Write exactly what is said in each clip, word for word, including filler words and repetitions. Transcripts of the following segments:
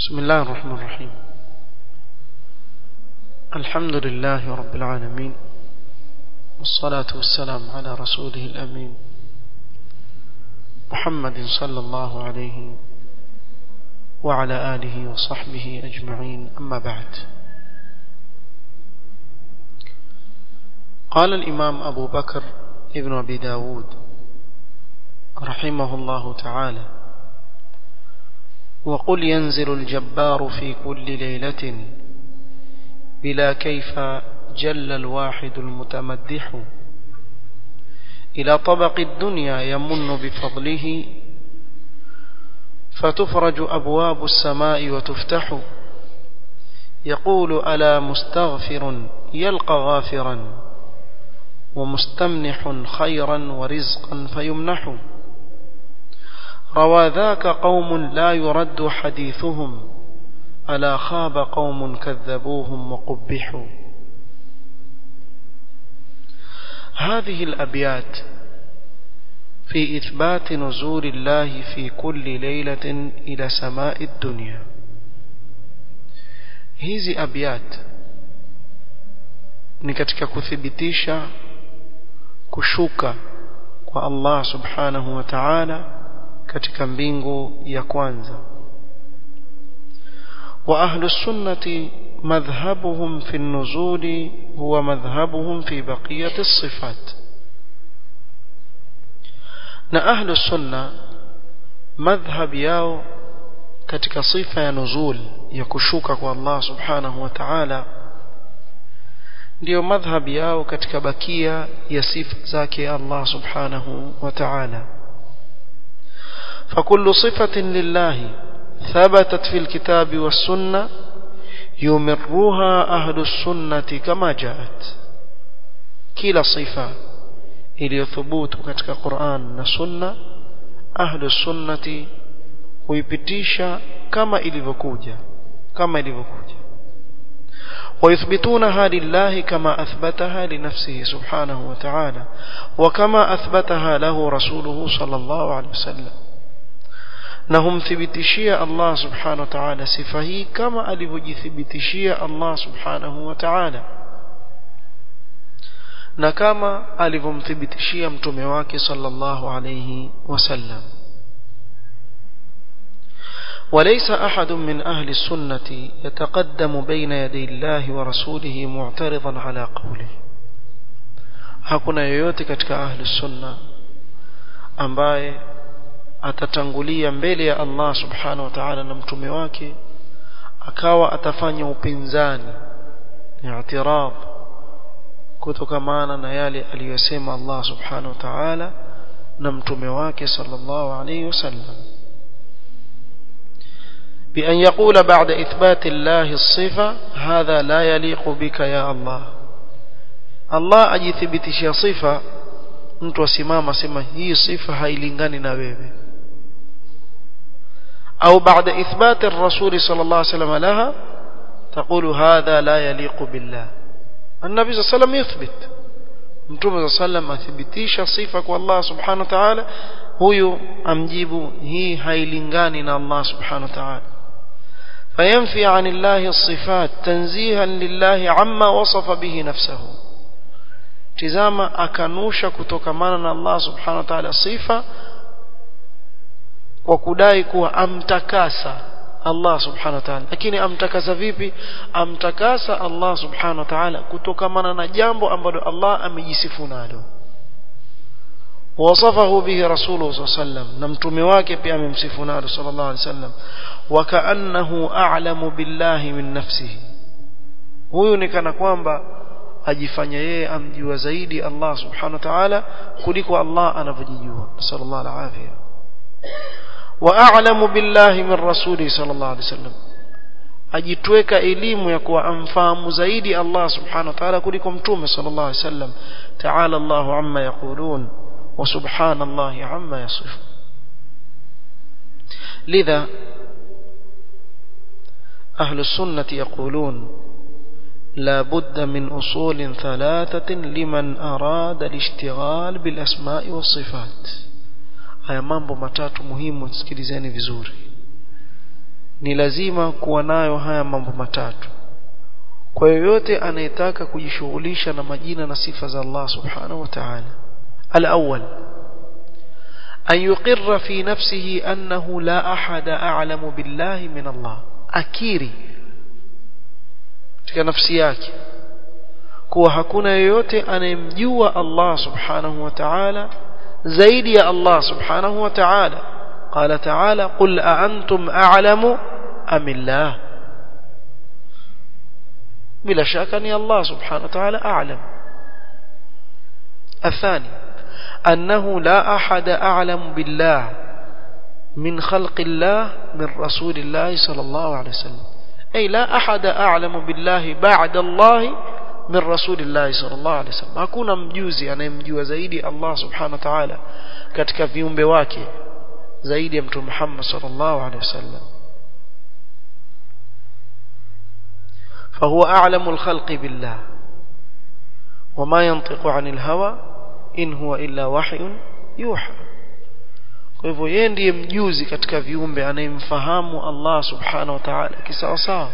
بسم الله الرحمن الرحيم. الحمد لله رب العالمين، والصلاة والسلام على رسوله الأمين محمد صلى الله عليه وعلى آله وصحبه أجمعين. أما بعد، قال الإمام أبو بكر ابن أبي داود رحمه الله تعالى: وقل ينزل الجبار في كل ليلة بلا كيف جل الواحد المتمدح، إلى طبق الدنيا يمن بفضله، فتفرج أبواب السماء وتفتح، يقول ألا مستغفر يلقى غافرا، ومستمنح خيرا ورزقا فيمنح. روى ذاك قوم لا يرد حديثهم، ألا خاب قوم كذبوهم وقبحوا. هذه الأبيات في إثبات نزول الله في كل ليلة إلى سماء الدنيا. hizi أبيات ni katika kuthibitisha kushuka kwa Allah subhanahu wa ta'ala katika mbingu ya kwanza. wa ahlu sunnati madhhabuhum fi an-nuzuli huwa madhhabuhum fi baqiyati as-sifat. na ahlu sunna madhhab yao katika sifa ya nuzul, ya kushuka kwa Allah subhanahu wa ta'ala, ndio madhhab yao katika bakia ya sifa zake Allah subhanahu wa ta'ala. فكل صفة لله ثبتت في الكتاب والسنة يمرها أهل السنة كما جاءت. كلا صفة إلي ثبوت كتك قرآن والسنة أهل السنة ويبتيش كما إلي بكوجة كما إلي بكوجة ويثبتونها لله كما أثبتها لنفسه سبحانه وتعالى، وكما أثبتها له رسوله صلى الله عليه وسلم. na humthibitishia Allah subhanahu wa ta'ala sifa hii kama alivyojithibitishia Allah subhanahu wa ta'ala, na kama alivyomthibitishia mtume wake sallallahu alayhi wasallam. وليس أحد من أهل السنة يتقدم بين يدي الله ورسوله معترضا على قوله. hakuna yoyote katika ahli sunna ambaye atatangulia mbele ya Allah subhanahu wa ta'ala na mtume wake akawa atafanya upinzani, i'tirad, kutokamana na yale aliyosema Allah subhanahu wa ta'ala na mtume wake sallallahu alayhi wasallam. بأن يقول بعد إثبات الله الصفة هذا لا يليق بك يا الله. الله ajithibitishia sifa, mtu asimama sema hii sifa hailingani na wewe. أو بعد إثبات الرسول صلى الله عليه وسلم لها تقول هذا لا يليق بالله. النبي صلى الله عليه وسلم يثبت، mtume صلى الله عليه وسلم athibitisha sifa kwa Allah subhanahu wa ta'ala, huyu amjibu hii hailingani na Allah subhanahu wa ta'ala. فينفي عن الله الصفات تنزيها لله عما وصف به نفسه. tizama akanusha kutokamana na Allah subhanahu wa ta'ala sifa kwa kudai kuwa amtakasa Allah subhanahu wa ta'ala. Lakini amtakasa vipi? Amtakasa Allah subhanahu wa ta'ala kutokamana na jambo ambalo Allah amejisifu nalo, wasafahu bihi rasuluhu sallallahu alayhi wasallam, na mtume wake pia amemsifu nalo sallallahu alayhi wasallam. wa kaannahu a'lamu billahi min nafsihi, huyu ni kana kwamba ajifanya yeye amjua zaidi Allah subhanahu wa ta'ala kuliko Allah anavyojijua. sallallahu alayhi wasallam. wa a'lamu billahi min rasulihi sallallahu alayhi wasallam, ajitweka elimu ya kuwa amfahamu zaidi Allah subhanahu wa ta'ala kuliko mtume sallallahu alayhi wasallam. ta'ala Allahu amma yaqulun wa subhanallahi amma yasifun. lidha أهل السنة يقولون لا بد من أصول ثلاثة لمن أراد الاشتغال بالأسماء والصفات. haya mambo matatu muhimu, sikilizeni vizuri, ni lazima kuwa nayo haya mambo matatu kwa yoyote anayetaka kujishughulisha na majina na sifa za Allah subhanahu wa ta'ala. Al-awwal an yuqirra fi nafsihi annahu la ahada a'lamu billahi min Allah, akiri katika nafsi yake kuwa hakuna yoyote anayemjua Allah subhanahu wa ta'ala zaidi ya Allah subhanahu wa ta'ala. Qala ta'ala qul a antum a'lamu am Allah, bila shaka ni Allah subhanahu wa ta'ala a'lam. الثاني أنه لا أحد أعلم بالله من خلق الله من رسول الله صلى الله عليه وسلم، أي لا أحد أعلم بالله بعد الله من رسول الله صلى الله عليه وسلم. hakuna mjuzi anayemjua zaidi Allah subhanahu wa ta'ala katika viumbe wake zaidi ya mtume Muhammad sallallahu alaihi wasallam. فهو أعلم الخلق بالله وما ينطق عن الهوى إن هو إلا وحي يوحى. kwa hivyo yeye ndiye mjuzi katika viumbe anayemfahamu Allah subhanahu wa ta'ala kisawa sawa,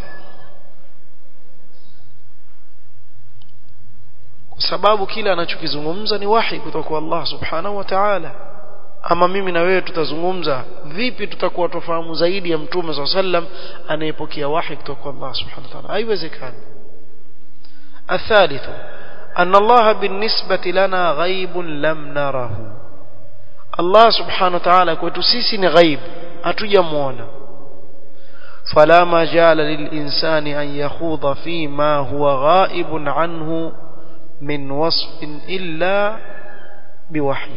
kwa sababu kila anachokizungumza ni wahi kutoka kwa Allah subhanahu wa ta'ala. Ama mimi na wewe tutazungumza vipi tutakuwa tufahamu zaidi ya mtume sallallahu alayhi wasallam anayepokea wahi kutoka kwa Allah subhanahu wa ta'ala? haiwezekani. الثالث أن الله بالنسبة لنا غيب لم نره. الله سبحانه وتعالى kwetu sisi ni ghaib, hatujamuona. فلا مجال للإنسان أن يخوض فيما هو غائب عنه من وصف إلا بوحي.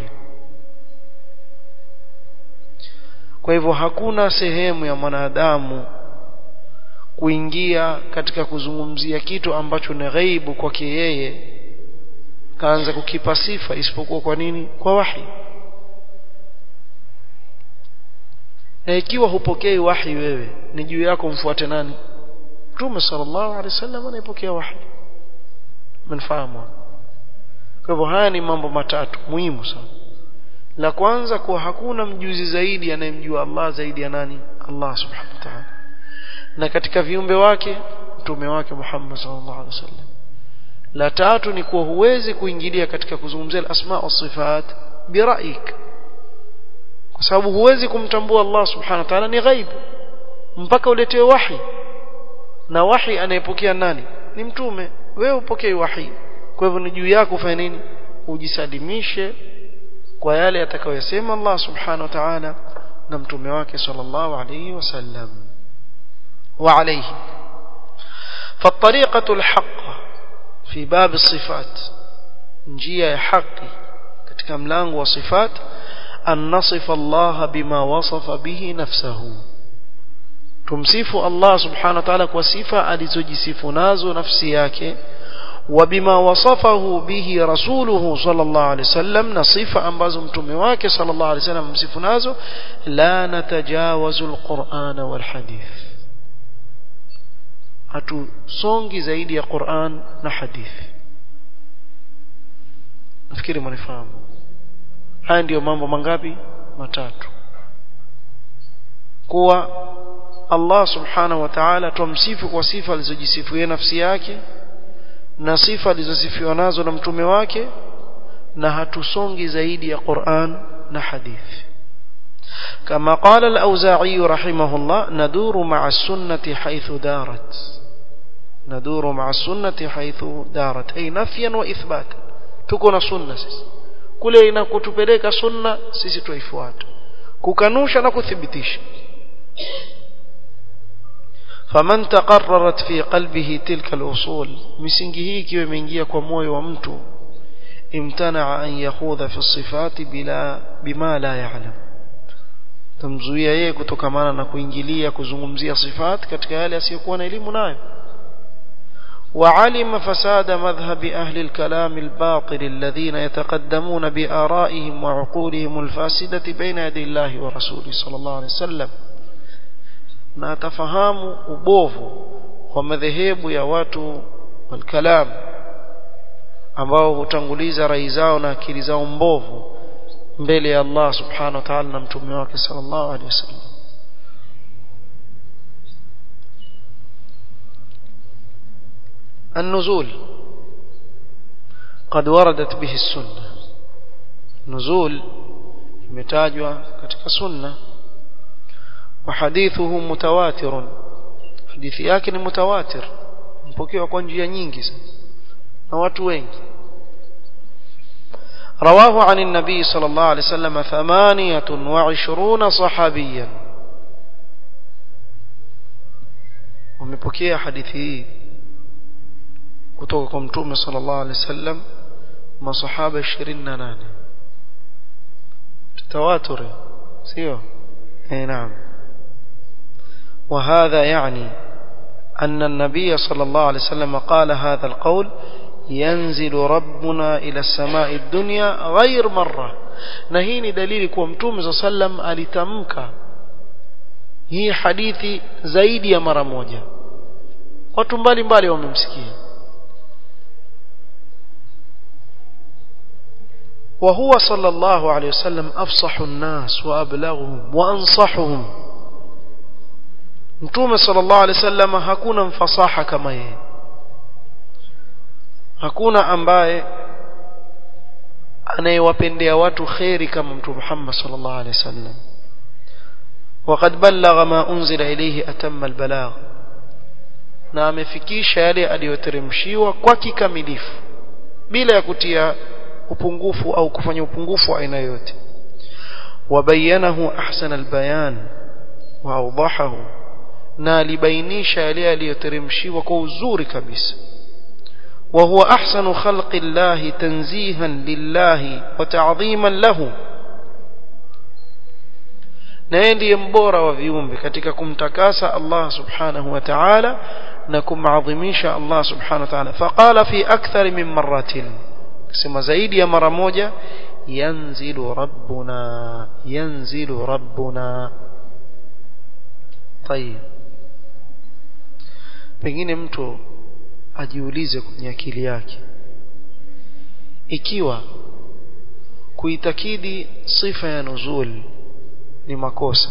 kwa hivyo hakuna sehemu ya mwanadamu kuingia katika kuzungumzia kitu ambacho ni ghaibu kwake yeye kaanza kukipa sifa isipokuwa kwa nini? Kwa wahi. Na ikiwa hupokei wahi wewe, ni juu yako mfuate nani? Mtume sallallahu alaihi wasallam anayepokea wahi. Mnafahamu? Kwa hivyo haya ni mambo matatu muhimu sana. La kwanza, kwa hakuna mjuzi zaidi anayemjua Allah zaidi ya nani? Allah subhanahu wa ta'ala. Na katika viumbe wake mtume wake Muhammad sallallahu alaihi wasallam. La tatu ni kuwa huwezi kuingilia katika kuzungumzia al-asma wa sifat biraik, kwa sababu huwezi kumtambua Allah subhanahu wa ta'ala, ni ghaib mpaka uletewe wahi, na wahi anayepokea nani? Ni mtume. Wewe upokee wahi, kwa hivyo ni juu yako ufanye nini? Ujisalimishe kwa yale atakayosema Allah subhanahu wa ta'ala na mtume wake sallallahu alayhi wasallam. wa alayhi فالطريقة الحق في باب الصفات، njia ya haki katika mlango wa sifat, an nasifa Allah bima wasafa bihi nafsuhu, tumsifu Allah subhanahu wa ta'ala kwa sifa alizojisifu nazo nafsi yake, wa bima wasafahu bihi rasuluhu sallallahu alaihi wasallam, na sifa ambazo mtume wake sallallahu alaihi wasallam msifu nazo. La natajawazu alquran wal hadith, hatusongi zaidi ya Qur'an na hadithi. Nafikiri mnafahamu haya ndio mambo mangapi? Matatu. Kwa Allah subhanahu wa ta'ala tumsifu kwa sifa alizojisifu yeye nafsi yake na sifa alizosifiwa nazo na mtume wake, na hatusongi zaidi ya Qur'an na hadithi. كما قال الأوزاعي رحمه الله ندور مع السنة حيث دارت، ندور مع السنة حيث دارت، أي نفيا وإثباتا. تكون سنة سيسي kule inakotupeleka sunna sisi tuifuate, kukanusha na kuthibitisha. faman taqarrarat fi qalbihi tilka al-usul, misingi hii ikiwa imeingia kwa moyo wa mtu, imtana an yakhudha fi sifati bila bima la ya'lam, tamzuia yeye kutokamana na kuingilia kuzungumzia sifat katika yale asiyokuwa na elimu nayo. وعلم فساد مذهب أهل الكلام الباطل الذين يتقدمون بآرائهم وعقولهم الفاسدة بين يدي الله ورسوله صلى الله عليه وسلم. na tafahamu ubovu wa madhehebu ya watu wal kalam ambao hutanguliza rai zao na akili zao mbovu mbele ya Allah subhanahu wa ta'ala na mtume wake sallallahu alaihi wasallam. النزول قد وردت به السنة نزول imetajwa katika sunna وحديثه متواتر hadithi yake ni mutawatir mpokewa kwa njia nyingi sana na watu wengi رواه عن النبي صلى الله عليه وسلم ثمانية وعشرون صحابيا ومepokea hadithi hii kutoka kwa mtume صلى الله عليه وسلم masahaba ishirini na nane تواتر سيو اي نعم وهذا يعني أن النبي صلى الله عليه وسلم قال هذا القول ينزل ربنا إلى السماء الدنيا غير مرة نهيني دليل kwa mtume sallam alitamka hii hadithi zaidi ya mara moja watu mbali mbali wamemsikia وهو صلى الله عليه وسلم أفصح الناس وأبلغهم وأنصحهم mtume sallallahu alaihi wasallam hakuna mfasaha kama yeye hakuna ambaye anayewapendea watu khairi kama mtume Muhammad sallallahu alaihi wasallam وقد بلغ ما أنزل إليه أتم البلاغ na amefikisha yale aliyoteremshiwa kwa kikamilifu bila ya kutia upungufu au kufanya upungufu aina yote wabayanahu ahsana albayan wa awdahahu na alibainisha yale aliyoteremshiwa kwa uzuri kabisa wa huwa ahsanu khalqi llahi tanzihan lillahi wa ta'dhiman lahu na ndiye mbora wa viumbe katika kumtakasa Allah subhanahu wa ta'ala na kumadhimisha Allah subhanahu wa ta'ala faqala fi akthar min marratin sema zaidi ya mara moja yanzilu rabbuna yanzilu rabbuna tayeb pengine mtu ajiulize kwenye akili yake ikiwa kuitakidi sifa ya nuzul ni makosa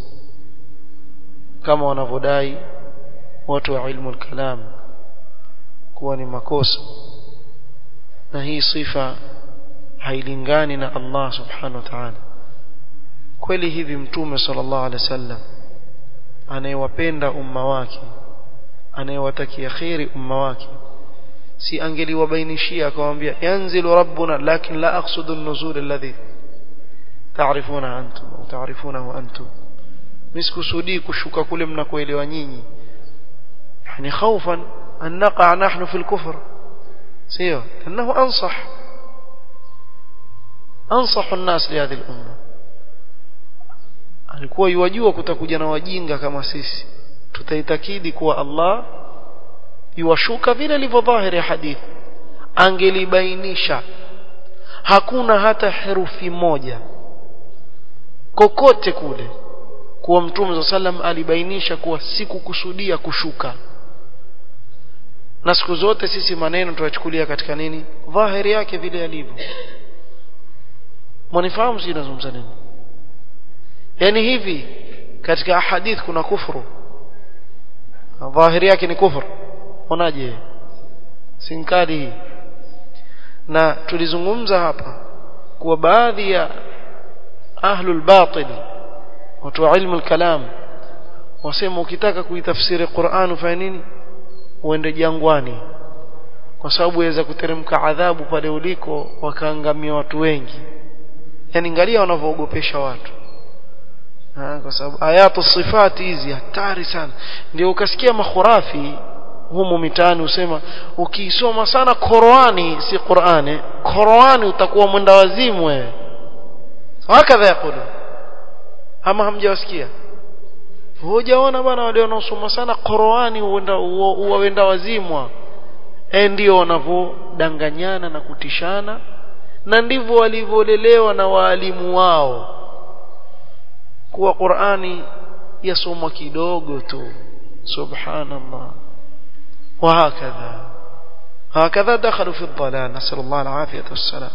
kama wanavodai watu wa ilmu al-kalam kuwa ni makosa na hii sifa hailingani na Allah subhanahu wa ta'ala kweli hivi mtume sallallahu alaihi wasallam anayewapenda umma wake anayewatakia khairi umma wake si angeliwabainishia akamwambia yanzilu rabbuna lakin la aqsudu an-nuzul alladhi ta'rifuna antum au ta'rifunahu antum miskusudi kushuka kule mnakoelewa nyinyi yani khaufan an naqa nahnu fi al-kufr sio annahu ansah ansah an-nas li hadhihi al-umma alikuwa yajua kutakuja na wajinga kama sisi tutaitakidi kuwa Allah yuwashuka vile ilivyodhahiri hadithi angelibainisha hakuna hata herufi moja kokote kule kuwa mtume sallam alibainisha kuwa sikukusudia kushuka na siku zote sisi maneno tunachukulia katika nini dhahiri yake vile yalivyo mnifahamu si nazungumza nini yani hivi katika hadith kuna kufuru dhahiri yake ni kufuru unaje sinkali na tulizungumza hapa kwa baadhi ya ahlul batil watu wa ilmu al-kalam wasema ukitaka kuitafsiri Qur'an ufanye nini uende jangwani kwa sababu yaweza kuteremka adhabu pale uliko wakaangamia watu wengi yani angalia wanavoogopesha watu ha, kwa sababu ayatu sifati hizi hatari sana ndio ukasikia makhurafi humu mitaani usema ukisoma sana Qur'ani si Qur'ani Qur'ani utakuwa mwenda wazimu wewe hakadha yakulu ama hamjawasikia hujaona bwana wale wanaosoma sana Qur'ani huenda huenda wazimwa eh ndio wanavodanganyana na kutishana na ndivyo walivyolelewa na waalimu wao kuwa Qur'ani yasomwa kidogo tu subhanallah وهكذا هكذا دخلوا في الضلال نسأل الله العافية والسلام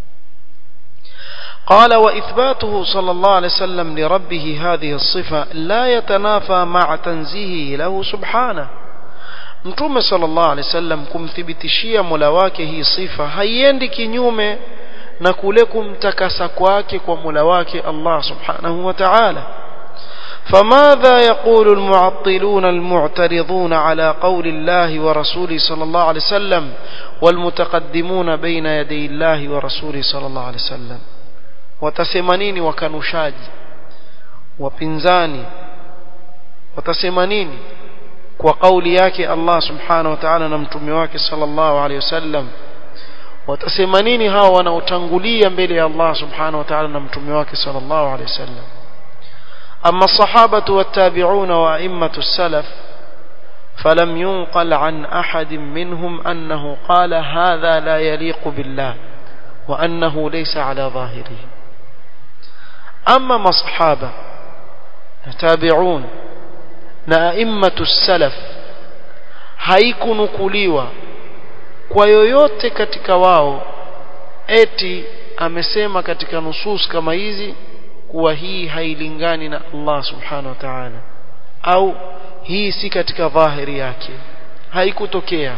قال وإثباته صلى الله عليه وسلم لربه هذه الصفة لا يتنافى مع تنزيهه له سبحانه Mtume sallallahu alaihi wasallam kumthibitishia Mola wake hii sifa haiendi kinyume na kule kumtakasa kwake kwa Mola wake Allah subhanahu wa ta'ala. فماذا يقول المعطلون المعترضون على قول الله ورسوله صلى الله عليه وسلم والمتقدمون بين يدي الله ورسوله صلى الله عليه وسلم؟ watasemanini wakanushaji wapinzani watasemanini kwa kauli yake Allah subhanahu wa ta'ala na mtume wake sallallahu alayhi wasallam? watasemanini hao wanaotangulia mbele ya Allah subhanahu wa ta'ala na mtume wake sallallahu alayhi wasallam? أما الصحابة والتابعون وأئمة السلف فلم ينقل عن أحد منهم أنه قال هذا لا يليق بالله وأنه ليس على ظاهره. أما ما الصحابة التابعون وأئمة السلف haikunukuliwa kwa yoyote katika wao eti amesema katika nusus kama hizi kuwa hii hailingani na Allah subhanahu wa ta'ala au hii si katika dhahiri yake, haikutokea.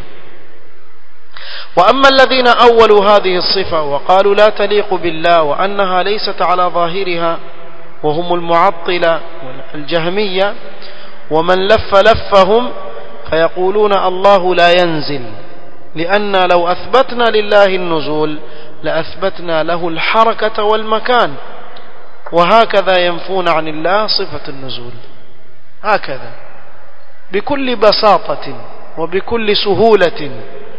واما الذين اولوا هذه الصفه وقالوا لا تليق بالله وانها ليست على ظاهرها وهم المعطله والجهميه ومن لف لفهم فيقولون الله لا ينزل لان لو اثبتنا لله النزول لاثبتنا له الحركه والمكان وهكذا ينفون عن الله صفة النزول. هكذا بكل بساطة وبكل سهولة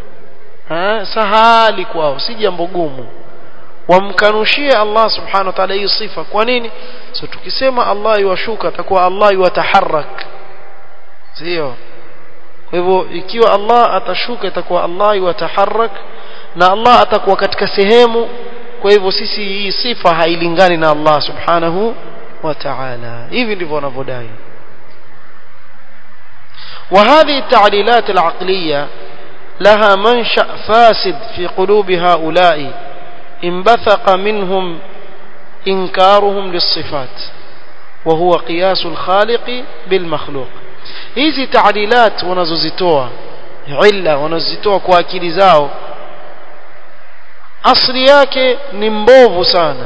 سهالي kwao si jambo gumu wamkanushia Allah subhanahu wa ta'ala hii sifa. Kwa nini? So tukisema Allah yuwashuka atakuwa Allah yuwataharrak, sio? Kwa hivyo ikiwa Allah atashuka itakuwa Allah yuwataharrak na Allah atakuwa katika sehemu. Kwa hivyo sisi hii sifa hailingani na Allah subhanahu wa ta'ala. Hivi ndivyo wanavyodai. وهذه التعليلات العقلية لها منشأ فاسد في قلوب هؤلاء انبثق منهم إنكارهم للصفات وهو قياس الخالق بالمخلوق. hizi تعليلات wanazozitoa illa wanazozitoa kwa akili zao asli yake ni mbovu sana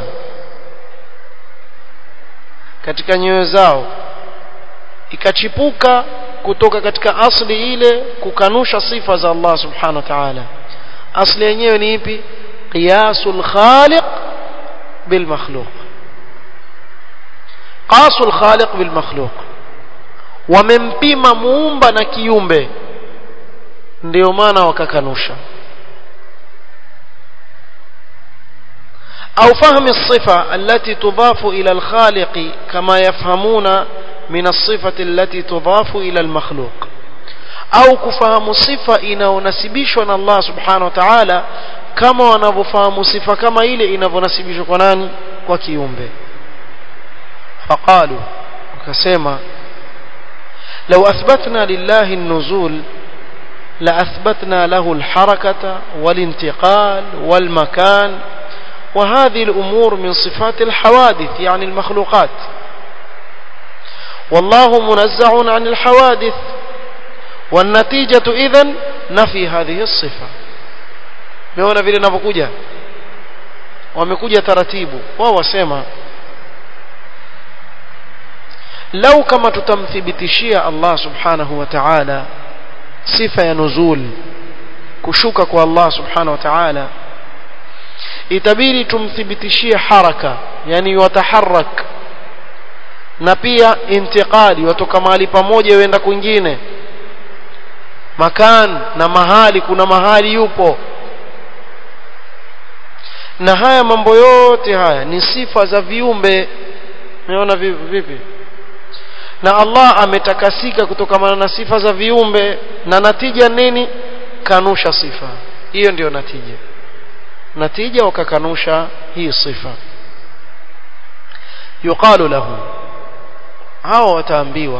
katika nyoyo zao, ikachipuka kutoka katika asli ile kukanusha sifa za Allah subhanahu wa ta'ala. Asli yenyewe ni ipi? qiyasul khaliq bil makhluq. qasul khaliq bil makhluq, wamempima muumba na kiumbe, ndio maana wakakanusha. أو فهم الصفة التي تضاف إلى الخالق كما يفهمون من الصفة التي تضاف إلى المخلوق، أو كفهم صفة إنه نسبيشنا الله سبحانه وتعالى كما ونفهم صفة كما إلي إنه نسبيشنا وكيوم به. فقالوا وكسيما لو أثبتنا لله النزول لأثبتنا له الحركة والانتقال والمكان، وهذه الأمور من صفات الحوادث يعني المخلوقات، والله منزع عن الحوادث، والنتيجة إذن نفي هذه الصفة. meona vile ninavyokuja wamekuja taratibu wao wasema lau kama tutamthibitishia Allah subhanahu wa ta'ala sifa ya nuzul, kushuka kwa Allah subhanahu wa ta'ala, itabidi tumthibitishie haraka, yani wataharak, na pia intiqali, watoka mahali pamoja wenda kwingine, makan na mahali, kuna mahali yupo. Na haya mambo yote haya ni sifa za viumbe. Umeona vipi? Na Allah ametakasika kutokana na sifa za viumbe, na natija nini? Kanusha sifa hiyo, ndio natija. natija wakakanusha hii sifa. yuqalu lahu, hao wataambiwa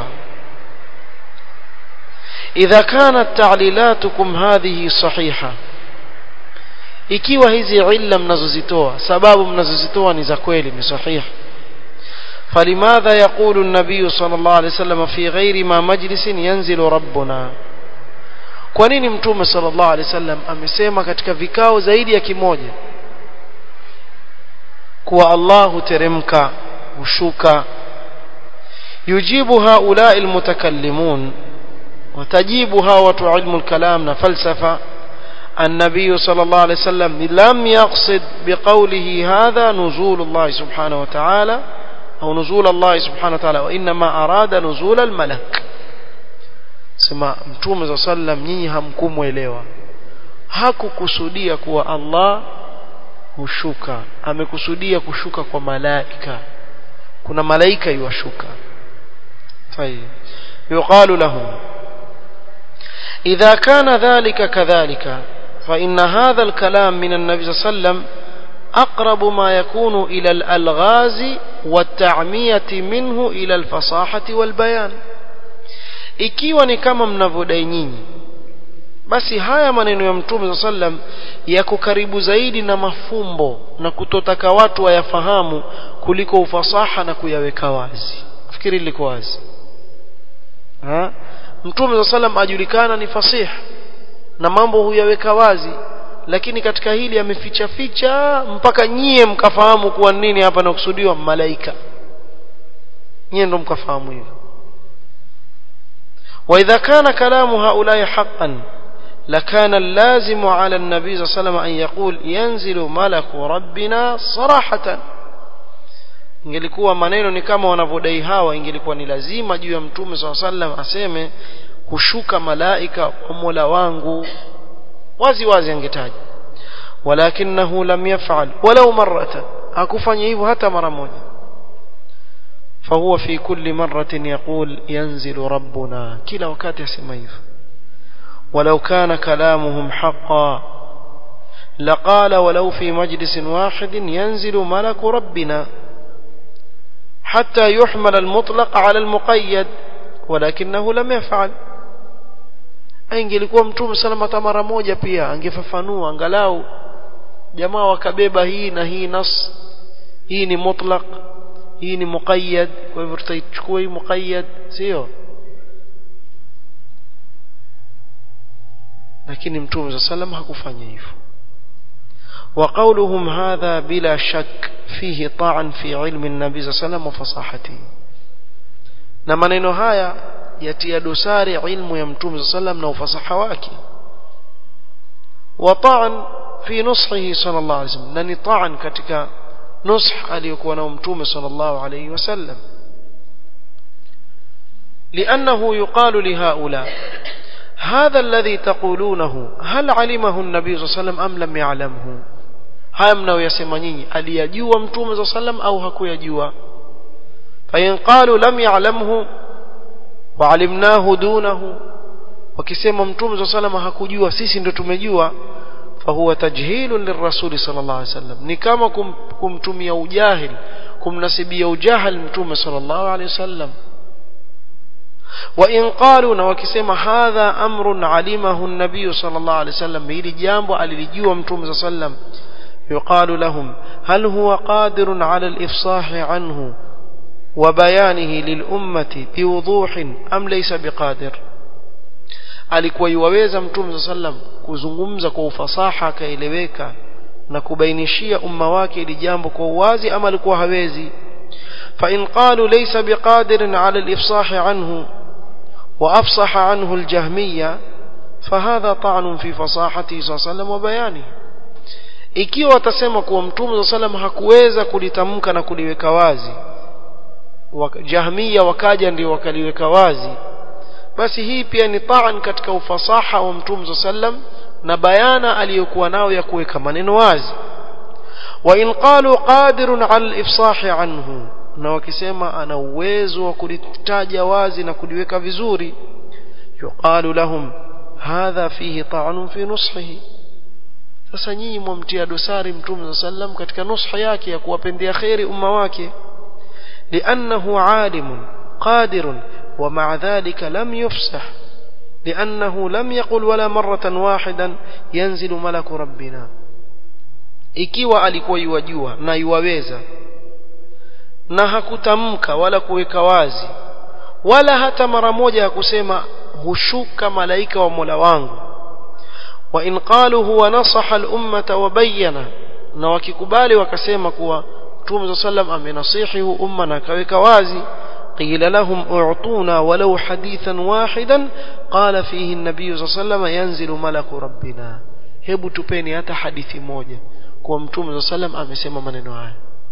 idha kanat ta'lilatukum hadhihi sahiha, ikiwa hizi illa mnazozitoa, sababu mnazozitoa ni za kweli, ni sahihi, فلماذا يقول النبي صلى الله عليه وسلم في غير ما مجلس ينزل ربنا؟ kwa nini mtume sallallahu alaihi wasallam amesema katika vikao zaidi ya kimoja kuwa Allah huteremka hushuka yujibu haula almutakallimun watajibu hawa watu ilmu alkalam na falsafa النبي صلى الله عليه وسلم لم يقصد بقوله هذا نزول الله سبحانه وتعالى أو نزول الله سبحانه وتعالى وإنما أراد نزول الملك سما متوم صلى الله عليه وسلم nyinyi hamkumwelewa hakukusudia kuwa Allah hushuka amekusudia kushuka kwa malaika kuna malaika yuwashuka طيب يقال لهم إذا كان ذلك كذلك فإن هذا الكلام من النبي صلى الله عليه وسلم أقرب ما يكون إلى الألغاز والتعمية منه إلى الفصاحة والبيان ikiwa ni kama mnavodai nyinyi basi haya maneno ya mtume sallam yako karibu zaidi na mafumbo na kutotaka watu wayafahamu kuliko ufasaha na kuyaweka wazi fikiri liko wazi ha mtume sallam ajulikana ni fasih na mambo huyaweka wazi lakini katika hili ameficha ficha mpaka nyie mkafahamu kuwa nini hapa na kusudiwa malaika nyie ndo mkafahamu hivyo واذا كان كلام هؤلاء حقا لكان اللازم على النبي صلى الله عليه وسلم ان يقول ينزل ملك ربنا صراحه ingelikuwa maneno ni kama wanavodai hawa ingelikuwa ni lazima juu ya mtume صلى الله عليه وسلم aseme kushuka malaika kwa Mola wangu wazi wazi angetaja walakinahu lam yaf'al walau marratan hakufanya hivyo hata mara moja فهو في كل مرة يقول ينزل ربنا كلا وقت يسمى hivyo ولو كان كلامهم حقا لقال ولو في مجلس واحد ينزل ملك ربنا حتى يحمل المطلق على المقيد ولكنه لم يفعل ingelikuwa mtume salama mara moja pia angefafanua angalau jamaa wakabeba hii na hii nas hii ni mutlaq hii ni muqayyad kwa hivyo tutaichukua hii muqayyad sio lakini mtume sallam hakufanya hivyo وقولهم هذا بلا شك فيه طعن في علم النبي صلى الله عليه وسلم وفصاحته na maneno haya yatia dosari ilmu ya mtume sallam na ufasaha wake wa ta'an fi nushihi sallallahu alayhi wasallam na ni ta'an katika nush aliyokuwa na mtume sallallahu alayhi wasallam لانه يقال لهؤلاء هذا الذي تقولونه هل علمه النبي صلى الله عليه وسلم ام لم يعلمه haya mnaoyasema nyinyi aliyajua mtume sallam au hakuyajua فإن قالوا لم يعلمه وعلمناه دونه wakisema mtume sallam hakujua sisi ndio tumejua فهو تجهيل للرسول صلى الله عليه وسلم ni kama kumtumia ujahil kumnasibia ujahil mtume صلى الله عليه وسلم وإن قالوا na wakisema hadha amrun alimahu an-nabiy صلى الله عليه وسلم hili jambo alilijua mtume sallam يقال لهم هل هو قادر على الإفصاح عنه وبيانه للأمة بوضوح أم ليس بقادر alikuwa yuwaweza mtume sallam kuzungumza kwa ufasaha kaeleweka na kubainishia umma wake ili jambo kwa uwazi ama alikuwa hawezi fa in qalu laysa biqadirin ala al-ifsah anhu wa afsaha anhu al-jahmiyya fahadha ta'nun fi fasahati sallam wa bayanihi ikiwa watasema kuwa mtume sallam hakuweza kulitamka na kuliweka wazi Jahmiya wakaja ndio wakaliweka wazi basi hii pia ni ta'an katika ufasaha wa mtume sallam na bayana aliyokuwa nao ya kuweka maneno wazi wa in qalu qadirun 'ala al-ifsah anhu na wakisema ana uwezo wa kulitaja wazi na kuliweka vizuri yuqalu lahum hadha fihi ta'anun fi nushihi sasa nyinyi mwamtia dosari mtume sallam katika nusha yake ya kuwapendea khairi umma wake لأنه عالم قادر ومع ذلك لم يفسح لأنه لم يقل ولا مرة واحدا ينزل ملك ربنا ikiwa alikuwa yajua na yuwaweza na hakutamka wala kuweka wazi wala hata mara moja hakusema hushuka malaika wa Mola wangu وإن قالوا هو نصح الأمة وبين na wakikubali wakasema kuwa Mtume sallam amenasihi umma na kaweka wazi qila lahum u'tuna walau hadithan wahidan qala fihi an-nabiy sallam yanzilu malaku rabbina hebu tupeni hata hadithi moja kwa Mtume sallam amesema maneno haya.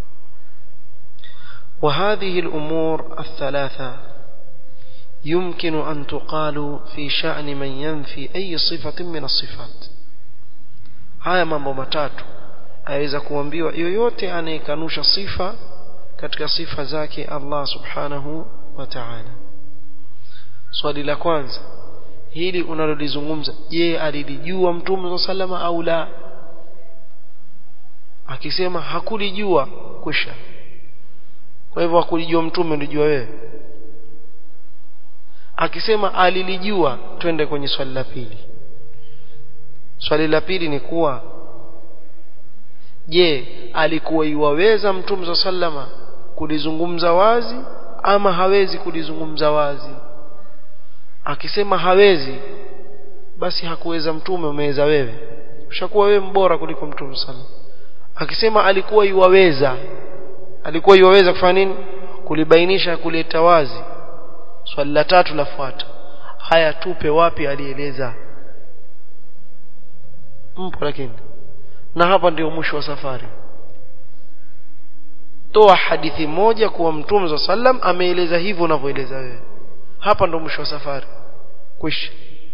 وهذه الأمور الثلاثة يمكن أن تقال في شأن من ينفي أي صفة من الصفات. haya mambo matatu aweza kuambiwa yoyote anayekanusha sifa katika sifa zake Allah subhanahu wa ta'ala. Swali la kwanza hili unalolizungumza, je, alilijua Mtume sallama au la? Akisema hakulijua kusha, kwa hivyo hakulijua Mtume, ulijua wewe. Akisema alilijua, twende kwenye swali la pili. Swali la pili ni kuwa je, alikuwa iwaweza Mtume sallama kulizungumza wazi ama hawezi kulizungumza wazi? Akisema hawezi, basi hakuweza Mtume, umeweza wewe, ushakuwa wewe mbora kuliko Mtume sallama. Akisema alikuwa iwaweza, alikuwa iwaweza kufanya nini? Kulibainisha, kuleta wazi. Swali la tatu lafuata, haya tupe wapi alieleza? Mpo lakini, na hapa ndio mwisho wa safari. Toa hadithi moja kwa Mtume sallam ameeleza hivyo unavyoeleza wewe, hapa ndio mwisho wa safari, kwisha.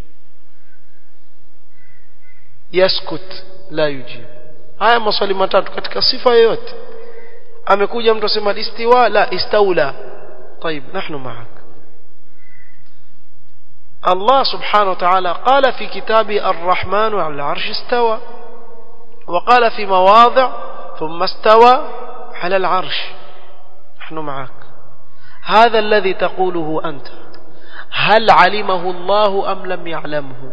Yaskut la yujib. Haya maswali matatu katika sifa yoyote. Amekuja mtu asema istiwa, la istaula, طيب نحن معك. الله سبحانه وتعالى قال في كتابه الرحمن على العرش استوى، وقال في مواضع ثم استوى على العرش. نحن معك. هذا الذي تقوله أنت هل علمه الله أم لم يعلمه؟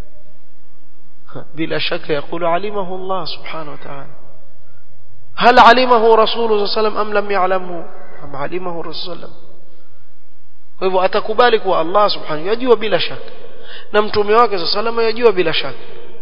بلا شك يقول علمه الله سبحانه وتعالى. هل علمه رسوله صلى الله عليه وسلم أم لم يعلمه؟ أم علمه الرسول صلى الله عليه وسلم. Kwa hivyo atakubali kuwa Allah subhanahu yajua bila shaka na mtume wake sallallahu yajua bila shaka.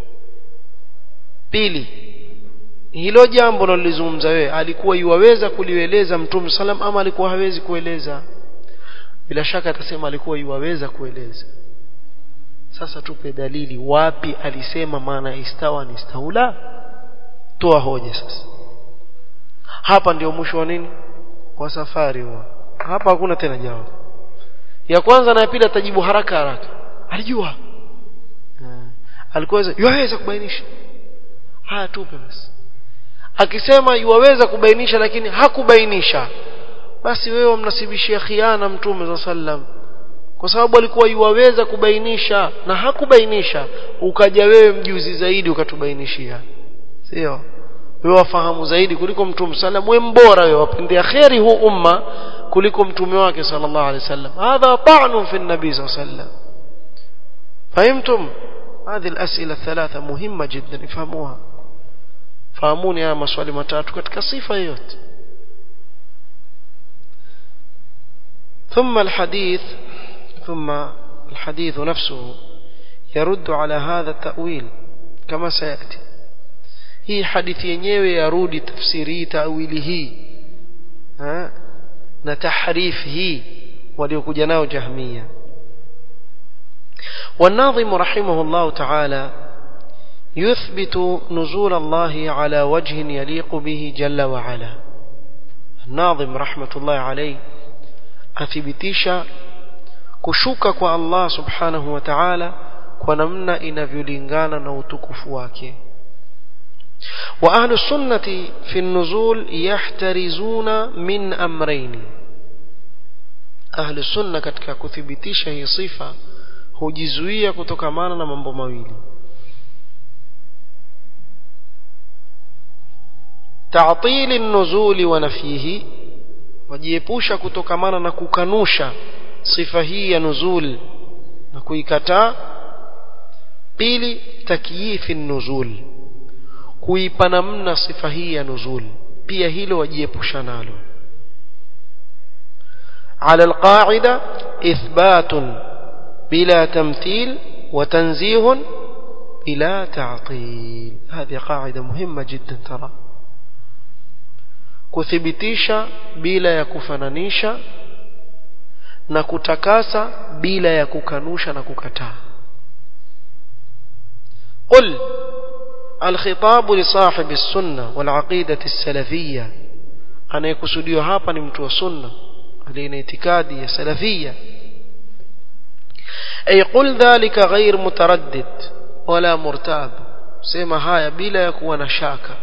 Pili, hilo jambo lolizungumza wewe alikuwa yuwaweza kulieleza Mtume sallam ama alikuwa hawezi kueleza? Bila shaka atasema alikuwa yuwaweza kueleza. Sasa tupe dalili wapi alisema maana istawa ni istaula. Toa hoja sasa. Hapa ndio mwisho wa nini? Kwa safari huwa. Hapa hakuna tena jawabu. Ya kwanza na ya pili atajibu haraka haraka. Alijua. Alikuwa yuwaweza kubainisha. Haya tupe basi. Akisema yuwaweza kubainisha lakini hakubainisha, basi wewe mnasibishia khiana Mtume sallam, kwa sababu alikuwa yuwaweza kubainisha na hakubainisha, ukaja wewe mjuzi zaidi ukatubainishia. Sio? Wewe wafahamu zaidi kuliko Mtume sallam, wewe mbora, wewe wapendea khairi huu umma kuliko mtume wake sallallahu alaihi wasallam. Hadha ta'nu fi an-nabi sallallahu alaihi wasallam. Fahimtum? هذه الأسئلة الثلاثة مهمة جدا افهموها. fahamuni haya maswali matatu katika sifa yote. ثم الحديث ثم الحديث نفسه يرد على هذا التأويل كما سيأتي. hii hadithi yenyewe yarudi tafsiri ta'wili hii ha na tahrif hii waliokuja nao Jahmiya. والناظم رحمه الله تعالى يثبت نزول الله على وجه يليق به جل وعلا. الناظم رحمة الله عليه athibitisha kushuka kwa Allah subhanahu wa ta'ala kwa namna inavyolingana na utukufu wake. wa ahlu sunnati fi an-nuzul yahtarizuna min amrayn. ahlu sunna katika kuthibitisha hii sifa hujizuia kutokamana na mambo mawili. ta'til an-nuzul wa nafyihi, wajiepusha kutokamana na kukanusha sifa hii ya nuzul na kuikataa. Pili, takyif an-nuzul, kuipa namna sifa hii ya nuzul, pia hilo wajiepusha nalo. ala al-qa'ida ithbatun bila tamthil wa tanzihun بلا تعطيل. هذه قاعدة مهمة جدا ترى. kuthibitisha bila ya kufananisha na kutakasa bila ya kukanusha na kukataa. قل الخطاب لصاحب السنة والعقيدة السلفية. anayekusudiwa hapa ni mtu wa sunna aliye itikadi ya salafia. ay qul dhalika ghayr mutaraddid wala murtab. sema haya bila ya kuwa na shaka.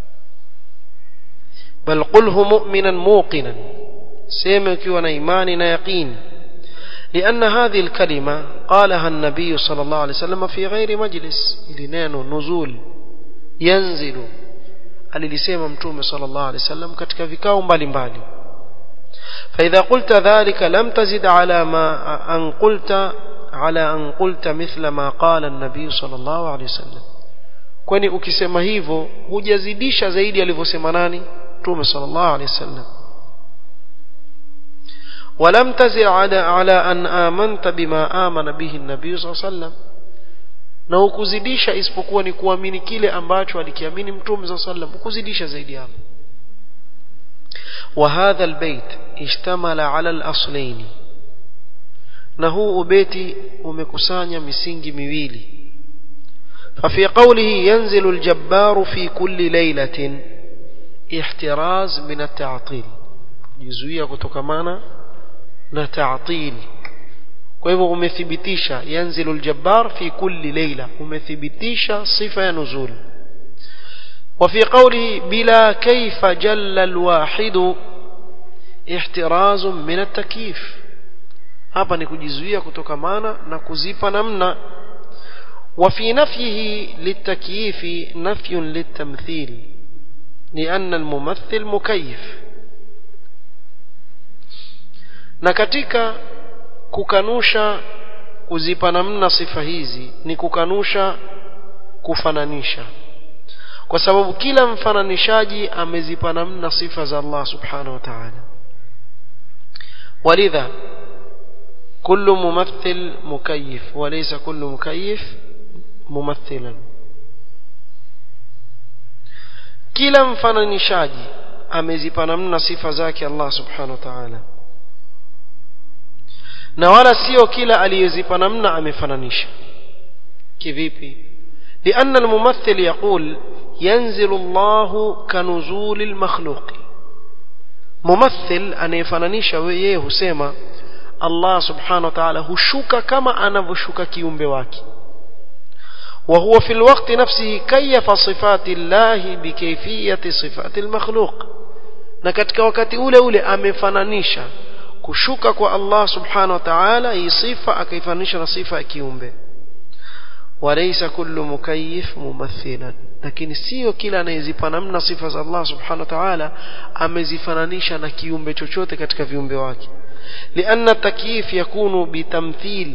bal qulhu mu'minan muqinan. sema ukiwa na imani na yaqeen. لأن هذه الكلمة قالها النبي صلى الله عليه وسلم في غير مجلس. ilineno nuzul yanzilu alilisema mtume صلى الله عليه وسلم katika vikao mbalimbali. فإذا قلت ذلك لم تزد على ما أن قلت على أن قلت مثل ما قال النبي صلى الله عليه وسلم. kwani ukisema hivyo hujazidisha zaidi alivyosema nani? mtume صلى الله عليه وسلم. ولم تزد على على أن آمنت بما آمن به النبي صلى الله عليه وسلم. na ukuzidisha isipokuwa ni kuamini kile ambacho alikiamini mtume صلى الله عليه وسلم. ukuzidisha zaidi hapo. وهذا البيت اشتمل على الأصلين. na huu ubeti umekusanya misingi miwili. ففي قوله ينزل الجبار في كل ليلة احتراز من التعطيل. jizuia kutokamana na ta'til. kwa hivyo umethibitisha yanzilu aljabbar fi kulli layla. umethibitisha sifa ya nuzul. وفي قوله بلا كيف جل الواحد احتراز من التكييف. hapa ni kujizuia kutokamana na kuzipa namna. وفي نفيه للتكييف نفي للتمثيل لأن الممثل مكيف. na katika kukanusha kuzipa namna sifa hizi ni kukanusha kufananisha, kwa sababu kila mfananishaji amezipa namna sifa za Allah subhanahu wa ta'ala. walidha kullu mumathil mukayyif wa laysa kullu mukayyif mumathilan. kila mfananishaji amezipa namna sifa zake Allah subhanahu wa ta'ala, na wala sio kila aliyezipa namna amefananisha. kivipi? لأن الممثل يقول ينزل الله كنزول المخلوق. ممثل anayefananisha yeye husema Allah subhanahu wa ta'ala hushuka kama anavyoshuka kiumbe wake. وهو في الوقت نفسه كيف صفات الله بكيفية صفات المخلوق. na katika wakati ule ule amefananisha kushuka kwa Allah subhanahu wa ta'ala hii sifa akaifanisha na sifa ya kiumbe. walaysa kullu mukayyif mumathilan. lakini sio kila anayezipa namna sifa za Allah subhanahu wa ta'ala amezifananisha na kiumbe chochote katika viumbe wake. lianna takyif yakunu bitamthil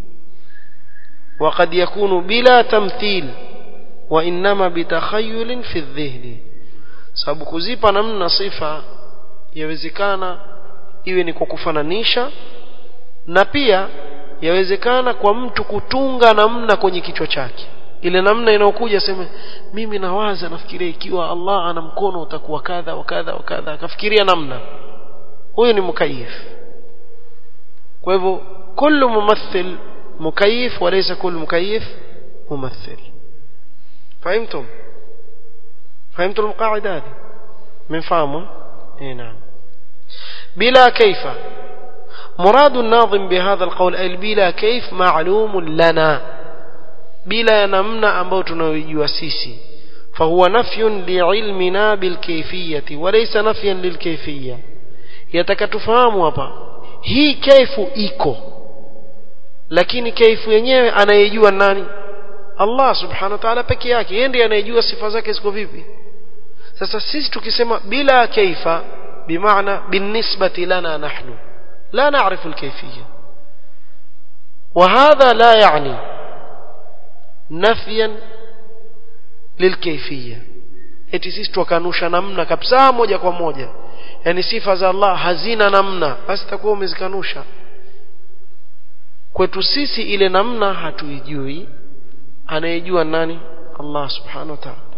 wa qad yakunu bila tamthil wa inma bitakhayyul fi adh-dhihni. sababu kuzipa namna sifa yawezekana iwe ni kwa kufananisha, na pia yawezekana kwa mtu kutunga namna kwenye kichwa chake. ile namna inayokuja sema mimi nawaza nafikiria ikiwa Allah ana mkono utakuwa kadha wa kadha wa kadha, akafikiria namna. huyo ni mukayyif. kwa hivyo kullu mumathil mukayyif wa laysa kullu mukayyif mumathil. فهمتم فهمتم القاعده هذه من فهمه؟ اي نعم. بلا كيف مراد الناظم بهذا القول أي بلا كيف معلوم لنا. بلا نمنا ambao tunayojua sisi. فهو نفي لعلمنا بالكيفية وليس نفيا للكيفية. yatakatufahamu hapa hii kaifu iko, lakini kaifu yenyewe anayejua nani? Allah subhanahu wa ta'ala peke yake. yeye ndiye anayejua sifa zake ziko vipi. sasa sisi tukisema bila kaifa بمعنى بالنسبة لنا نحن لا نعرف الكيفية. وهذا لا يعني نفيا للكيفية. eti sisi tukanusha namna kabisa moja kwa moja, yani sifa za Allah hazina namna, basi takuwa umezikanusha. kwetu sisi ile namna hatuijui, anayejua nani Allah subhanahu wa ta'ala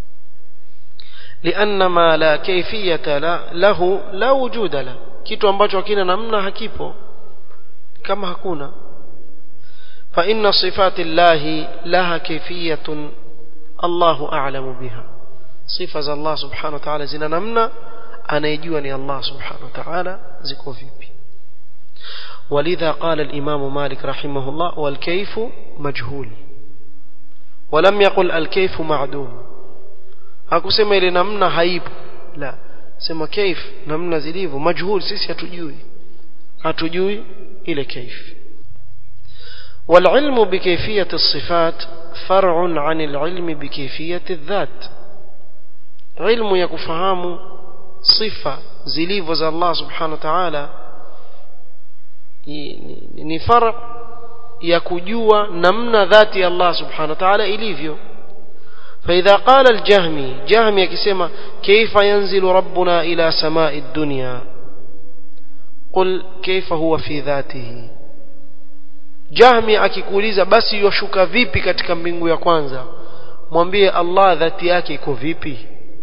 لأن ما لا كيفية له لا وجود له kitu ambacho hakina namna hakipo kama hakuna فإن صفات الله لها كيفية الله أعلم بها صفة الله سبحانه وتعالى zina namna anayejua ni Allah subhanahu wa ta'ala ziko vipi ولذا قال الإمام مالك رحمه الله والكيف مجهول ولم يقل الكيف معدوم hakusema ile namna haipo la sema kaif namna zilivyo majhul sisi hatujui hatujui ile kaif والعلم بكيفية الصفات فرع عن العلم بكيفية الذات علم يكفهم صفة zilivyo za Allah subhanahu wa ta'ala ni far' ya kujua namna dhati ya Allah subhanahu wa ta'ala ilivyo فإذا قال الجهمي جهمي يكسما كيف ينزل ربنا إلى سماء الدنيا قل كيف هو في ذاته جهمي akikuuliza basi yoshuka vipi katika mbingu ya kwanza mwambie Allah dhati yake iko vipi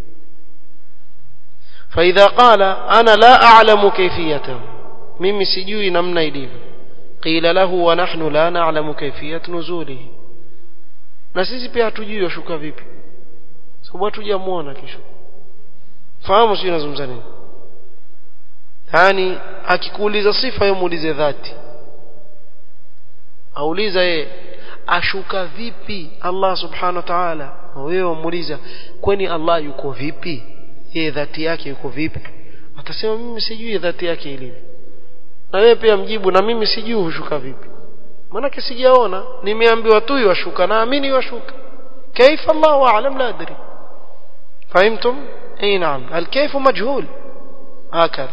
فإذا قال أنا لا أعلم كيفيته mimi sijui namna ilivyo قيل له ونحن لا نعلم كيفية نزوله na sisi pia hatujui yoshuka vipi sababu hatujamuona kisha fahamu sio nazungumza nini yani akikuuliza sifa yeye muulize dhati auliza yeye ashuka vipi Allah subhanahu wa ta'ala wewe muuliza kwani Allah yuko vipi yeye dhati yake yuko vipi atasema mimi sijui dhati yake ilivyo na wewe pia mjibu na mimi sijui hushuka vipi maana sijaona nimeambiwa tu yashuka naamini yashuka كيف الله اعلم لا ادري فهمتم اي نعم الكيف مجهول هكذا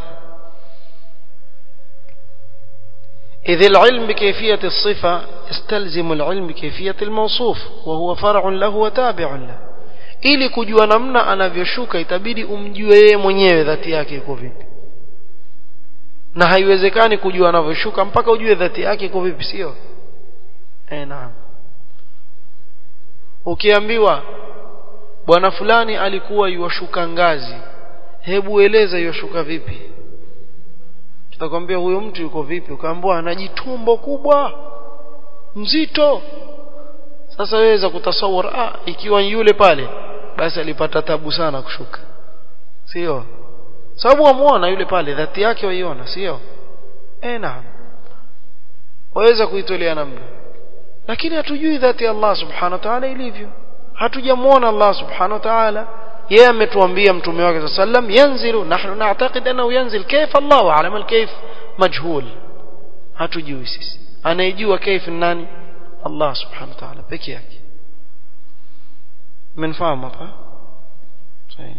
اذ العلم بكيفية الصفة يستلزم العلم بكيفية الموصوف وهو فرع له وتابع له ili kujua namna anavyoshuka itabidi umjue yeye mwenyewe dhati yake iko vipi na haiwezekani kujua anavyoshuka mpaka ujue dhati yake iko vipi sio eh naam ukiambiwa bwana fulani alikuwa yuwashuka ngazi hebu eleza yuwashuka vipi tutakwambia huyo mtu yuko vipi ukaambiwa ana jitumbo kubwa mzito sasa waweza kutasawara ah ikiwa yule pale basi alipata tabu sana kushuka sio sababu wamuona yule pale dhati yake waiona sio eh naam waweza kuitolea namna lakini hatujui dhati ya Allah subhanahu wa ta'ala ilivyo hatujamuona Allah subhanahu wa ta'ala yeye ametuambia mtume wake sallam yanzilu nahnu na'taqid annahu yanzil kayfa Allah wa'lam al-kayf majhul hatujui sisi anayejua kayfa nani Allah subhanahu wa ta'ala pekee yake mnafahamu hapa sahihi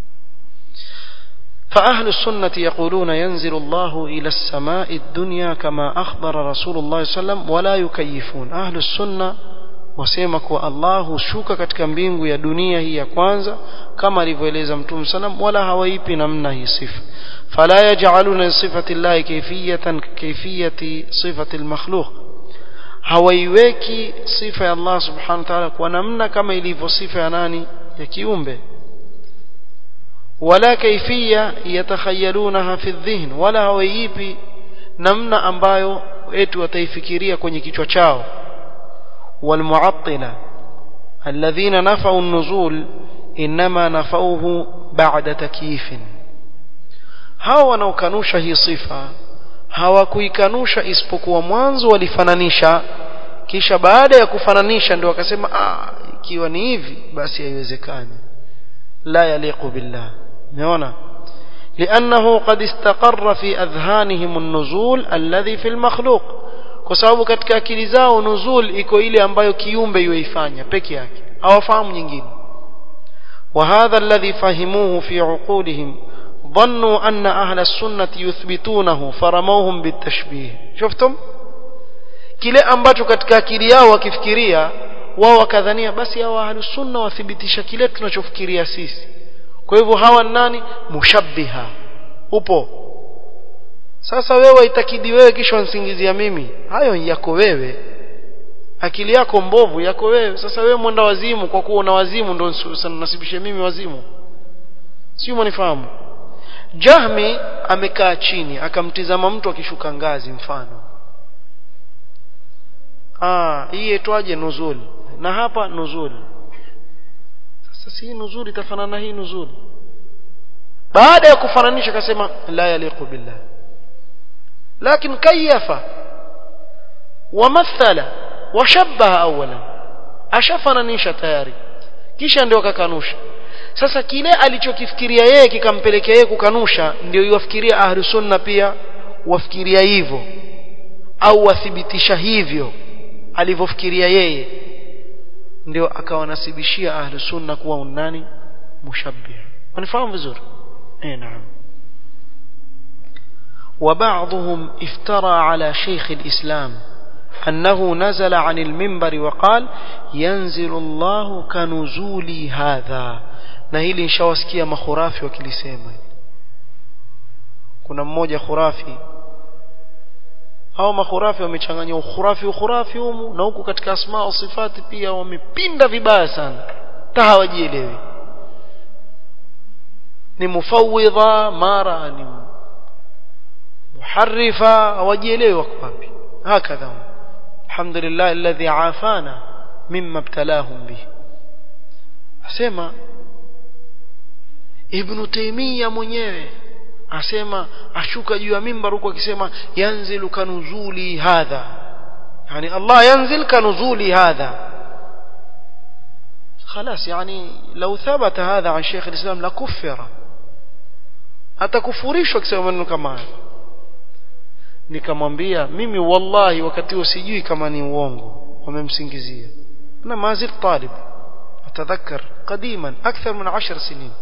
فأهل السنة يقولون ينزل الله إلى السماء الدنيا كما أخبر رسول الله صلى الله عليه وسلم ولا يكيفون أهل السنة وسيمك الله شوك katika mbingu ya dunia hii ya kwanza kama alivyoeleza mtume sallam wala hawaipi namna hii sifa fala yaj'aluna sifati Allah kayfiyatan kayfiyati sifati al-makhluq hawaiweki sifa ya Allah subhanahu wa ta'ala kwa namna kama ilivyo sifa ya nani ya kiumbe ولا كيفية يتخيلونها في الذهن ولا hawaipi namna ambayo etu wataifikiria kwenye kichwa chao والمعطلة الذين نفوا النزول إنما نفوه بعد تكييف hao wanaokanusha hii sifa hawakuikanusha isipokuwa mwanzo walifananisha kisha baada ya kufananisha ndio wakasema ah ikiwa ni hivi basi haiwezekani la yaliqu billah umeona لانه قد استقر في اذهانهم النزول الذي في المخلوق kwa sababu katika akili zao nuzul iko ile ambayo kiumbe yuifanya peke yake hawafahamu nyingine وهذا الذي فهموه في عقولهم ظنوا ان اهل السنه يثبتونه فرموهم بالتشبيه شفتم kile ambacho katika akili yao wakifikiria wao wakadhania basi hao ahlus sunna wathibitisha kile tunachofikiria sisi kwa hivyo hawa nani mushabbiha upo sasa wewe itakidi wewe kisha unsingizia mimi hayo yako wewe akili yako mbovu yako wewe. Sasa wewe mwenda wazimu kwa kuwa una wazimu ndio nasibishe mimi wazimu, sio? Mnifahamu? Jahmi amekaa chini akamtizama mtu akishuka ngazi mfano, ah hii itwaje nuzul, na hapa nuzul. Sasa si nuzul itafanana hii nuzul? Baada ya kufananisha akasema la yaliqu billah, lakini kayfa wamathala washabbaha awwalan, ashafananisha tayari kisha ndio akakanusha. Sasa kile alichokifikiria yeye kikampelekea yeye kukanusha, ndio yuwafikiria ahli sunna pia wafikiria hivyo au wathibitisha hivyo alivyofikiria yeye, ndio akawanasibishia ahli sunna kuwa unani mushabbih. Unafahamu vizuri? eh naam. وبعضهم افترى على شيخ الإسلام أنه نزل عن المنبر وقال ينزل الله كنزول هذا. na hili nishawasikia makhurafi wakilisema. Kuna mmoja khurafi, hao makhurafi wamechanganya ukhurafi ukhurafi humu na huku katika asma wa sifati pia wamepinda vibaya sana, tahawajielewi. Ni mufawidha mara ni muharrifa, hawajielewi wako wapi. Hakadha alhamdulillah alladhi afana mimma ibtalahum bihi. Asema Ibn Taymiyyah mwenyewe asema ashuka juu ya mimbar huko akisema yanzilu kanuzuli hadha, yani Allah yanzil kanuzuli hadha. خلاص يعني لو ثبت هذا عن شيخ الإسلام لكفر، atakufurishwa akisema maneno kama haya. Nikamwambia mimi wallahi wakati usijui kama ni uongo wamemsingizia, na mazil talib atadhakkar qadiman akthar min عشر سنين.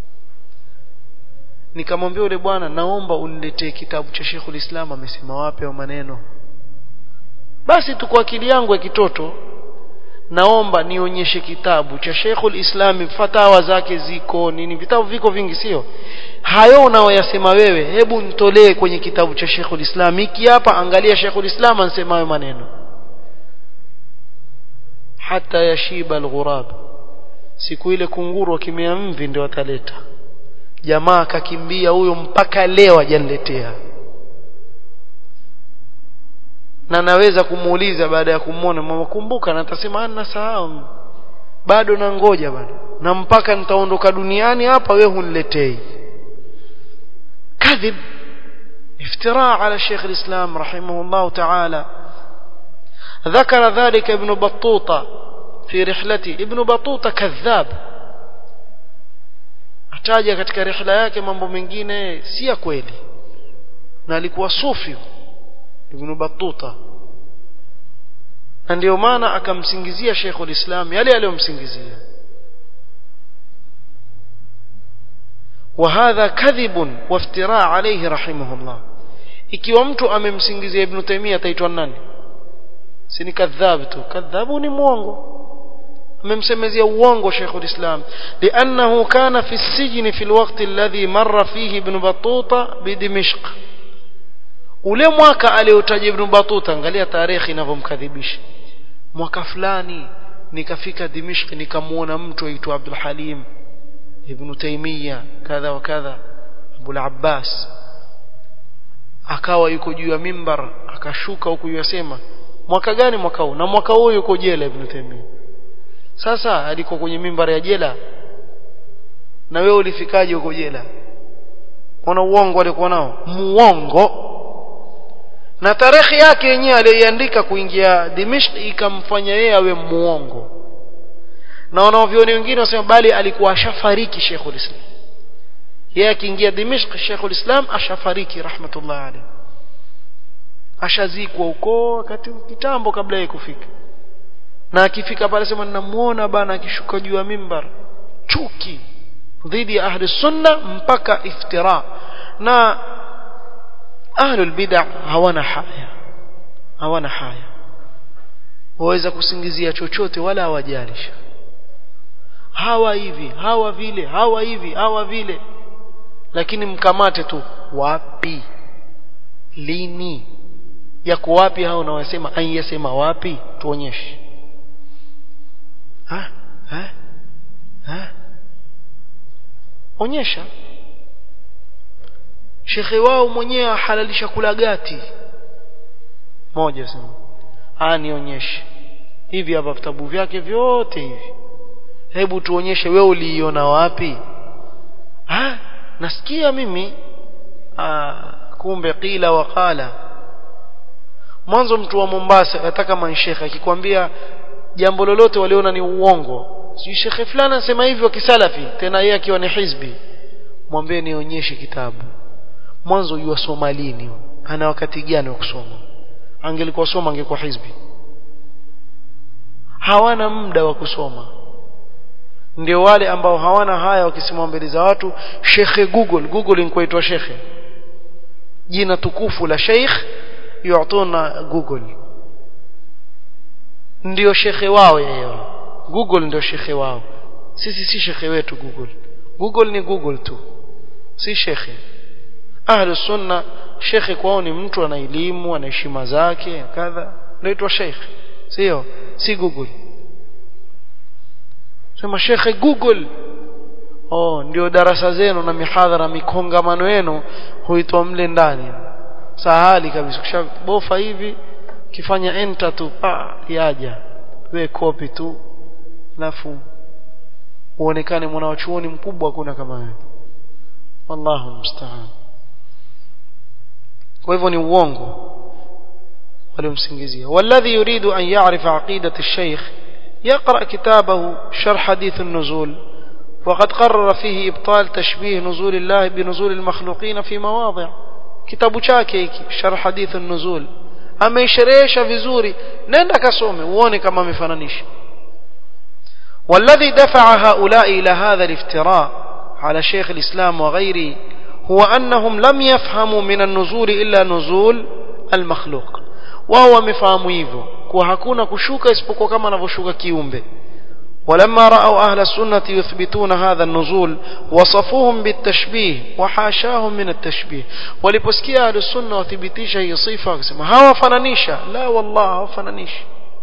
Nikamwambia yule bwana, naomba uniletee kitabu cha Sheikh ulislam amesema wapi au maneno. Basi tu kwa akili yangu ya kitoto naomba nionyeshe kitabu cha Sheikh ulislam, fatawa zake ziko nini, vitabu viko vingi sio hayo unaoyasema wewe. Hebu nitolee kwenye kitabu cha Sheikh ulislam hiki hapa, angalia Sheikh ulislam anasema hayo maneno. Hata yashiba alghurab, siku ile kunguru akimea mvi ndio ataleta. Jamaa akakimbia huyo mpaka leo hajaniletea, na naweza kumuuliza baada ya kumuona, mama kumbuka, na atasema ana sahau bado na ngoja bado, na mpaka nitaondoka duniani hapa wewe huniletei. kadhib افتراء على الشيخ الإسلام رحمه الله تعالى. ذكر ذلك ابن بطوطة في رحلته. ابن بطوطة كذاب، ataja katika rihla yake mambo mengine si ya kweli, na alikuwa sufi Ibn Battuta, na ndio maana akamsingizia Sheikh ulislam yale aliyomsingizia. وهذا كذب وافتراء عليه رحمه الله. ikiwa mtu amemsingizia Ibn Taymiyyah ataitwa nani? Si ni kadhab tu? Kadhabu ni muongo, amemsemezea uongo Sheikh ulislam. لانه كان في السجن في الوقت الذي مر فيه ابن بطوطة بدمشق. ule mwaka aliotaja Ibn Battuta, angalia tarehe inavyomkadhibisha. Mwaka fulani nikafika Dimishq, nikamuona mtu aitwa Abdul Halim Ibn Taymiyyah kadha wa kadha, Abu al-Abbas, akawa yuko juu ya mimbar, akashuka huko yasema mwaka gani? Mwaka huu. Na mwaka huu yuko jela Ibn Taymiyyah. Sasa alikuwa kwenye mimbar ya jela, na wewe ulifikaje huko jela? Ona uongo alikuwa nao, muongo. Na tarehe yake yenyewe aliyoandika kuingia Dimishq ikamfanya yeye awe muongo. Na wanavyoni wengine wasema bali alikuwa ashafariki Sheikh ulislam. Yeye akiingia Dimishq Sheikh ulislam ashafariki rahmatullah alayhi, ashazikwa huko wakati kitambo kabla yeye kufika. Na akifika pale sema ninamuona bana akishuka juu ya mimbar, chuki dhidi ya ahli sunna mpaka iftira. Na ahlul bid'ah hawana haya, hawana haya, waweza kusingizia chochote wala hawajalisha. Hawa hivi, hawa vile, hawa hivi, hawa vile, lakini mkamate tu. Wapi? Lini? yako wapi hao na wasema aiyasema wapi tuonyeshe ha ha ha onyesha shekhe wao mwenyewe ahalalisha kula gati moja sema ah nionyeshe hivi hapa vitabu vyake vyote hivi hebu tuonyeshe wewe uliiona wapi ah nasikia mimi ah kumbe qila wa qala mwanzo mtu wa Mombasa ataka manshekha akikwambia jambo lolote waliona ni uongo si shekhe fulani anasema hivyo kisalafi tena yeye akiwa ni hizbi mwambie nionyeshe kitabu mwanzo yua Somalini ana wakati gani wa kusoma angelikuwa soma angekuwa hizbi hawana muda wa kusoma ndio wale ambao hawana haya wakisimama mbele za watu shekhe Google Google inkoitwa shekhe jina tukufu la sheikh yuatuna Google ndio shekhe wao yeye Google ndio shekhe wao sisi si shekhe wetu Google Google ni Google tu si shekhe ahlu sunna shekhe kwao ni mtu ana elimu ana heshima zake kadha anaitwa sheikh sio si Google sema shekhe Google oh ndio darasa zenu na mihadhara mikongamano yenu huitwa mle ndani sahali kabisa kishabofa hivi kifanya enter tu pa yaja we copy tu alafu uonekane mwanachuoni mkubwa kuna kama wewe wallahu musta'an kwa hivyo ni uongo walimsingizia walladhi yuridu an ya'rifa aqidati ash-shaykh يقرأ كتابه شرح حديث النزول وقد قرر فيه إبطال تشبيه نزول الله بنزول المخلوقين في مواضع كتاب chake شرح حديث النزول ameisherehesha vizuri nenda kasome uone kama amefananisha والذي دفع هؤلاء إلى هذا الافتراء على شيخ الإسلام وغيره هو أنهم لم يفهموا من النزول إلا نزول المخلوق وهو مفهموا hivyo kwa hakuna kushuka isipokuwa kama anavyoshuka kiumbe ولما رأوا أهل السنة يثبتون هذا النزول وصفوهم بالتشبيه وحاشاهم من التشبيه ولبسكي أهل السنة وثبتيش هي صفة هوا فنانيشا لا والله هوا فنانيش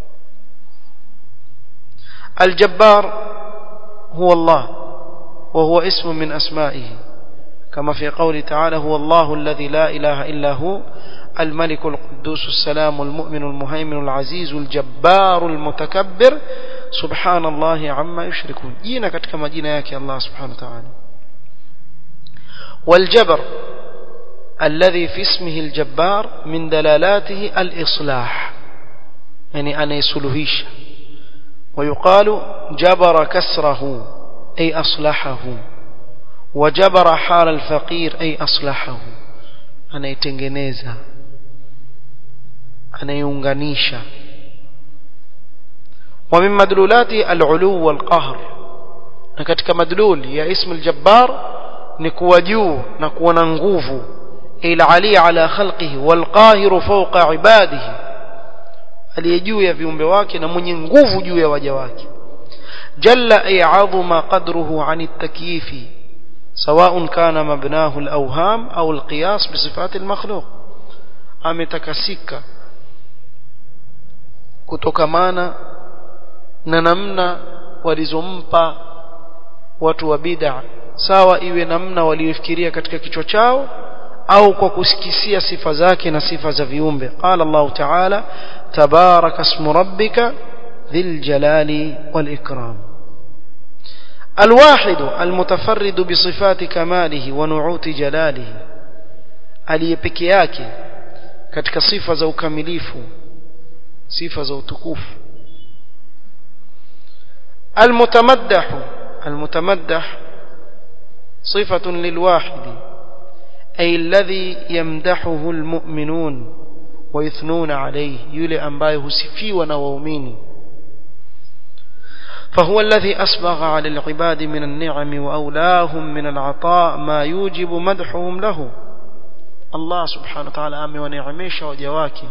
الجبار هو الله وهو اسم من أسمائه كما في قول تعالى هو الله الذي لا إله إلا هو الملك القدوس السلام المؤمن المهيمن العزيز الجبار المتكبر سبحان الله عما يشركون جينا katika majina yake Allah subhanahu wa ta'ala والجبر الذي في اسمه الجبار من دلالاته الإصلاح يعني أن يصلحش ويقال جبر كسره أي أصلحه وجبر حال الفقير أي أصلحه أنا يتنجنيزا أنا ينغنيشا ومن مدلولاته العلو والقهر katika madlul ya ism al-jabbar ni kuwa juu na kuwa na nguvu ila ali ala khalqihi wal qahir fawqa ibadihi aliye juu ya viumbe wake na mwenye nguvu juu ya waja wake jalla ay azuma qadruhu an at-takyifi سواء كان مبناه الأوهام أو القياس بصفات المخلوق ametakasika kutokamana na namna walizompa watu wa bid'a sawa iwe namna waliofikiria katika kichwa chao au kwa kusikisia sifa zake na sifa za viumbe qala Allah ta'ala tabaraka ismu rabbika dhil jalali wal ikram الواحد المتفرد بصفات كماله ونعوت جلاله aliyepeke yake katika sifa za ukamilifu sifa za utukufu المتمدح المتمدح صفة للواحد أي الذي يمدحه المؤمنون ويثنون عليه يلي ambaye husifiwa na waumini فهو الذي أسبغ على العباد من النعم وأولاهم من العطاء ما يوجب مدحهم له الله سبحانه وتعالى أمي ونعميش وجواكي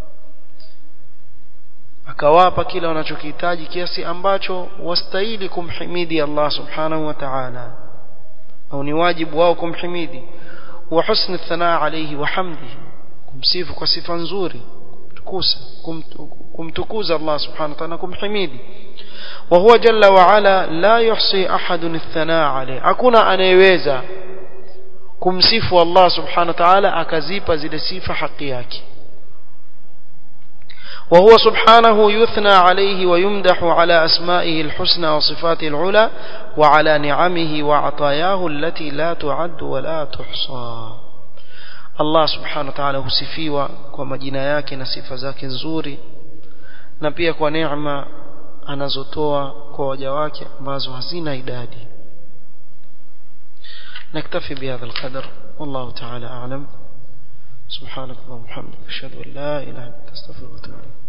akawapa kila wanachokihitaji kiasi ambacho wastahili kumhimidi Allah subhanahu wa ta'ala au ni wajibu wao kumhimidi wa husn athanaa alayhi wa hamdihi kumsifu kwa sifa nzuri tukusa kumtukuza Allah subhanahu wa ta'ala kumhimidi wa huwa jalla wa ala la yuhsi ahadun athanaa alayhi hakuna anayeweza kumsifu Allah subhanahu wa ta'ala akazipa zile sifa haki yake وهو سبحانه يثنى عليه ويمدح على أسمائه الحسنى وصفاته العلى وعلى نعمه وعطاياه التي لا تعد ولا تحصى الله سبحانه وتعالى husifiwa kwa majina yake na sifa zake nzuri na pia kwa neema anazotoa kwa waja wake ambazo hazina idadi. نكتفي بهذا القدر والله تعالى أعلم. سبحانك اللهم وبحمدك أشهد أن لا إله إلا أنت أستغفرك وأتوب إليك.